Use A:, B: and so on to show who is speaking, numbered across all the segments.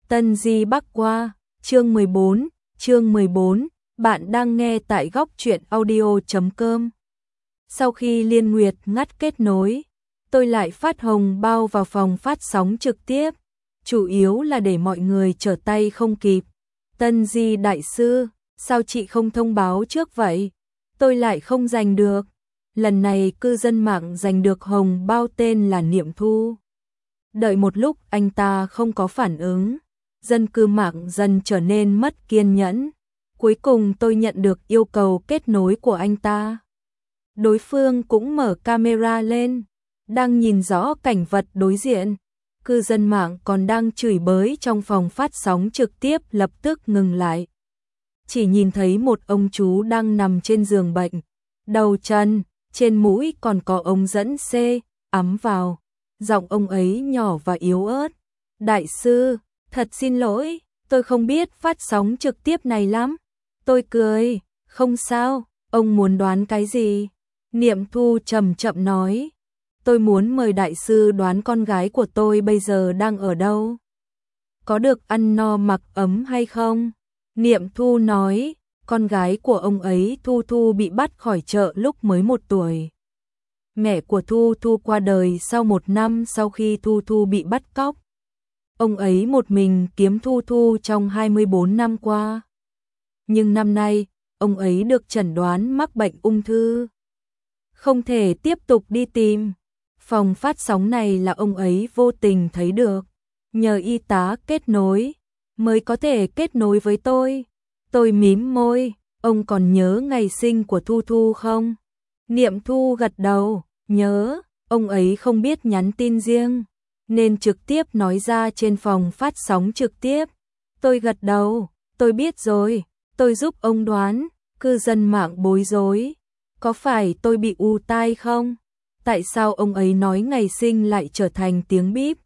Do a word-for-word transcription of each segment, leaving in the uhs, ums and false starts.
A: Tân Di Bắc Qua, chương mười bốn, chương mười bốn, bạn đang nghe tại góc truyện audio chấm com. Sau khi Liên Nguyệt ngắt kết nối, tôi lại phát hồng bao vào phòng phát sóng trực tiếp, chủ yếu là để mọi người trở tay không kịp. Tân Di đại sư, sao chị không thông báo trước vậy? Tôi lại không giành được. Lần này cư dân mạng giành được hồng bao tên là Niệm Thu. Đợi một lúc anh ta không có phản ứng, dân cư mạng dần trở nên mất kiên nhẫn. Cuối cùng tôi nhận được yêu cầu kết nối của anh ta. Đối phương cũng mở camera lên, đang nhìn rõ cảnh vật đối diện. Cư dân mạng còn đang chửi bới trong phòng phát sóng trực tiếp lập tức ngừng lại. Chỉ nhìn thấy một ông chú đang nằm trên giường bệnh, đầu chân, trên mũi còn có ống dẫn C, ắm vào. Giọng ông ấy nhỏ và yếu ớt. Đại sư, thật xin lỗi, tôi không biết phát sóng trực tiếp này lắm. Tôi cười, không sao, ông muốn đoán cái gì? Niệm Thu chậm chậm nói, tôi muốn mời đại sư đoán con gái của tôi bây giờ đang ở đâu. Có được ăn no mặc ấm hay không? Niệm Thu nói, con gái của ông ấy Thu Thu bị bắt khỏi chợ lúc mới một tuổi. Mẹ của Thu Thu qua đời sau một năm sau khi Thu Thu bị bắt cóc. Ông ấy một mình kiếm Thu Thu trong hai mươi bốn năm qua. Nhưng năm nay, ông ấy được chẩn đoán mắc bệnh ung thư. Không thể tiếp tục đi tìm. Phòng phát sóng này là ông ấy vô tình thấy được. Nhờ y tá kết nối, mới có thể kết nối với tôi. Tôi mím môi, ông còn nhớ ngày sinh của Thu Thu không? Niệm Thu gật đầu, nhớ, ông ấy không biết nhắn tin riêng, nên trực tiếp nói ra trên phòng phát sóng trực tiếp. Tôi gật đầu, tôi biết rồi, tôi giúp ông đoán. Cư dân mạng bối rối, có phải tôi bị u tai không? Tại sao ông ấy nói ngày sinh lại trở thành tiếng bíp?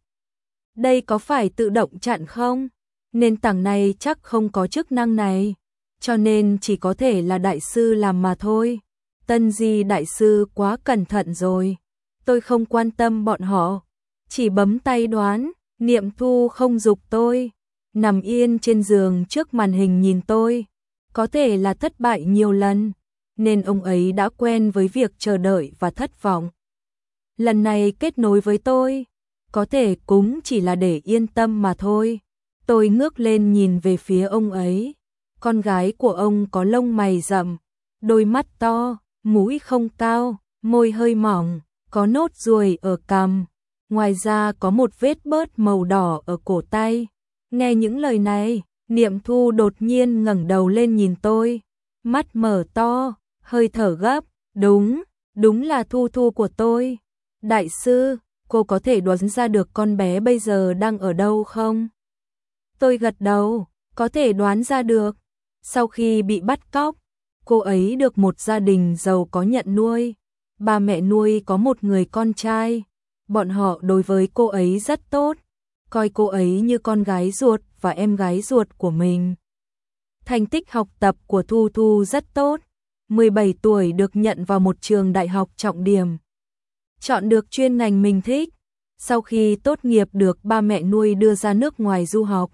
A: Đây có phải tự động chặn không? Nền tảng này chắc không có chức năng này, cho nên chỉ có thể là đại sư làm mà thôi. Tân Di đại sư quá cẩn thận rồi. Tôi không quan tâm bọn họ, chỉ bấm tay đoán. Niệm Thu không giục tôi, nằm yên trên giường trước màn hình nhìn tôi. Có thể là thất bại nhiều lần, nên ông ấy đã quen với việc chờ đợi và thất vọng. Lần này kết nối với tôi, có thể cũng chỉ là để yên tâm mà thôi. Tôi ngước lên nhìn về phía ông ấy. Con gái của ông có lông mày rậm, đôi mắt to, mũi không cao, môi hơi mỏng, có nốt ruồi ở cằm. Ngoài ra có một vết bớt màu đỏ ở cổ tay. Nghe những lời này, Niệm Thu đột nhiên ngẩng đầu lên nhìn tôi. Mắt mở to, hơi thở gấp. Đúng, đúng là Thu Thu của tôi. Đại sư, cô có thể đoán ra được con bé bây giờ đang ở đâu không? Tôi gật đầu, có thể đoán ra được. Sau khi bị bắt cóc, cô ấy được một gia đình giàu có nhận nuôi. Ba mẹ nuôi có một người con trai. Bọn họ đối với cô ấy rất tốt, coi cô ấy như con gái ruột và em gái ruột của mình. Thành tích học tập của Thu Thu rất tốt. mười bảy tuổi được nhận vào một trường đại học trọng điểm. Chọn được chuyên ngành mình thích. Sau khi tốt nghiệp được ba mẹ nuôi đưa ra nước ngoài du học.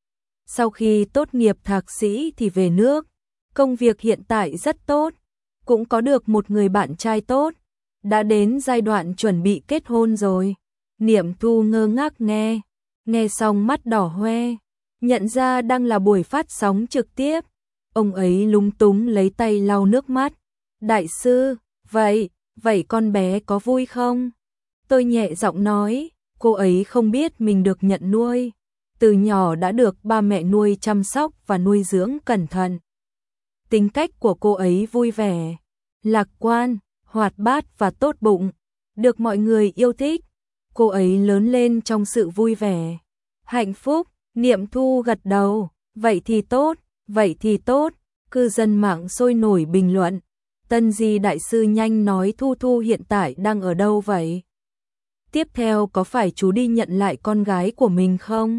A: Sau khi tốt nghiệp thạc sĩ thì về nước. Công việc hiện tại rất tốt. Cũng có được một người bạn trai tốt. Đã đến giai đoạn chuẩn bị kết hôn rồi. Niệm Thu ngơ ngác nghe. Nghe xong mắt đỏ hoe. Nhận ra đang là buổi phát sóng trực tiếp. Ông ấy lúng túng lấy tay lau nước mắt. Đại sư, vậy, vậy con bé có vui không? Tôi nhẹ giọng nói, cô ấy không biết mình được nhận nuôi. Từ nhỏ đã được ba mẹ nuôi chăm sóc và nuôi dưỡng cẩn thận. Tính cách của cô ấy vui vẻ, lạc quan, hoạt bát và tốt bụng, được mọi người yêu thích. Cô ấy lớn lên trong sự vui vẻ, hạnh phúc. Niệm Thu gật đầu, vậy thì tốt, vậy thì tốt. Cư dân mạng sôi nổi bình luận. Tân Di đại sư nhanh nói Thu Thu hiện tại đang ở đâu vậy? Tiếp theo có phải chú đi nhận lại con gái của mình không?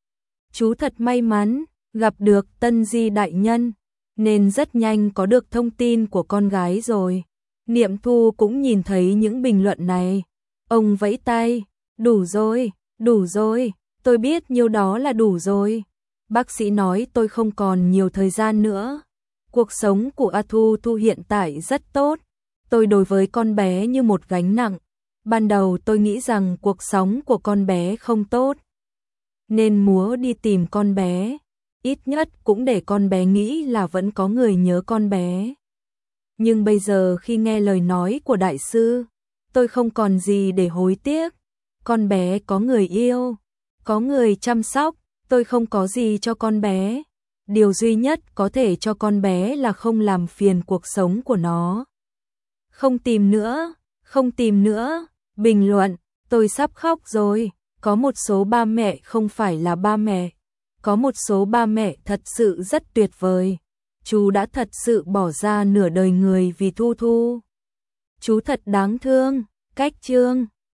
A: Chú thật may mắn, gặp được Tân Di đại nhân, nên rất nhanh có được thông tin của con gái rồi. Niệm Thu cũng nhìn thấy những bình luận này. Ông vẫy tay, đủ rồi, đủ rồi, Tôi biết nhiêu đó là đủ rồi. Bác sĩ nói tôi không còn nhiều thời gian nữa. Cuộc sống của A Thu Thu hiện tại rất tốt. Tôi đối với con bé như một gánh nặng. Ban đầu tôi nghĩ rằng cuộc sống của con bé không tốt, nên múa đi tìm con bé. Ít nhất cũng để con bé nghĩ là vẫn có người nhớ con bé. Nhưng bây giờ khi nghe lời nói của đại sư, tôi không còn gì để hối tiếc. Con bé có người yêu, có người chăm sóc, tôi không có gì cho con bé. Điều duy nhất có thể cho con bé là không làm phiền cuộc sống của nó. Không tìm nữa, không tìm nữa. Bình luận, tôi sắp khóc rồi. Có một số ba mẹ không phải là ba mẹ. Có một số ba mẹ thật sự rất tuyệt vời. Chú đã thật sự bỏ ra nửa đời người vì Thu Thu. Chú thật đáng thương. Cách chương